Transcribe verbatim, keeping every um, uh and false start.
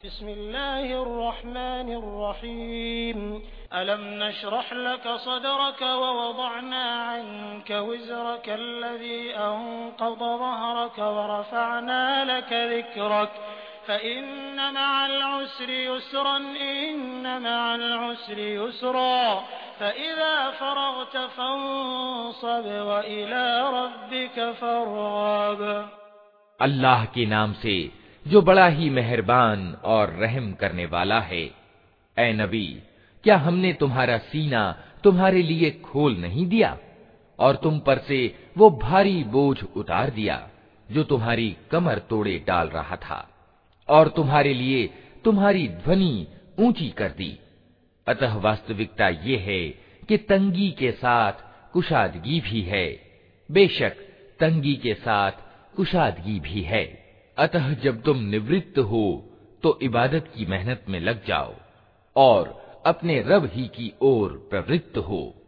बिस्मिल्लाहिर्रहमानिर्रहीम अलम नशरह लक सदरक व वदअना अन्क विज़रक अल्लज़ी अन्क़ज़ ज़हरक व रफ़अना लक ज़िक्रक फ़इन्न मअल उस्रि युस्रन इन्न मअल उस्रि युस्रा फ़इज़ा फ़रग़त फ़ंसब व इला रब्बिक फ़रग़ब। अल्लाह के नाम से जो बड़ा ही मेहरबान और रहम करने वाला है। ऐ नबी, क्या हमने तुम्हारा सीना तुम्हारे लिए खोल नहीं दिया और तुम पर से वो भारी बोझ उतार दिया जो तुम्हारी कमर तोड़े डाल रहा था, और तुम्हारे लिए तुम्हारी ध्वनि ऊंची कर दी। अतः वास्तविकता ये है कि तंगी के साथ कुशादगी भी है, बेशक तंगी के साथ कुशादगी भी है। अतः जब तुम निवृत्त हो तो इबादत की मेहनत में लग जाओ और अपने रब ही की ओर प्रवृत्त हो।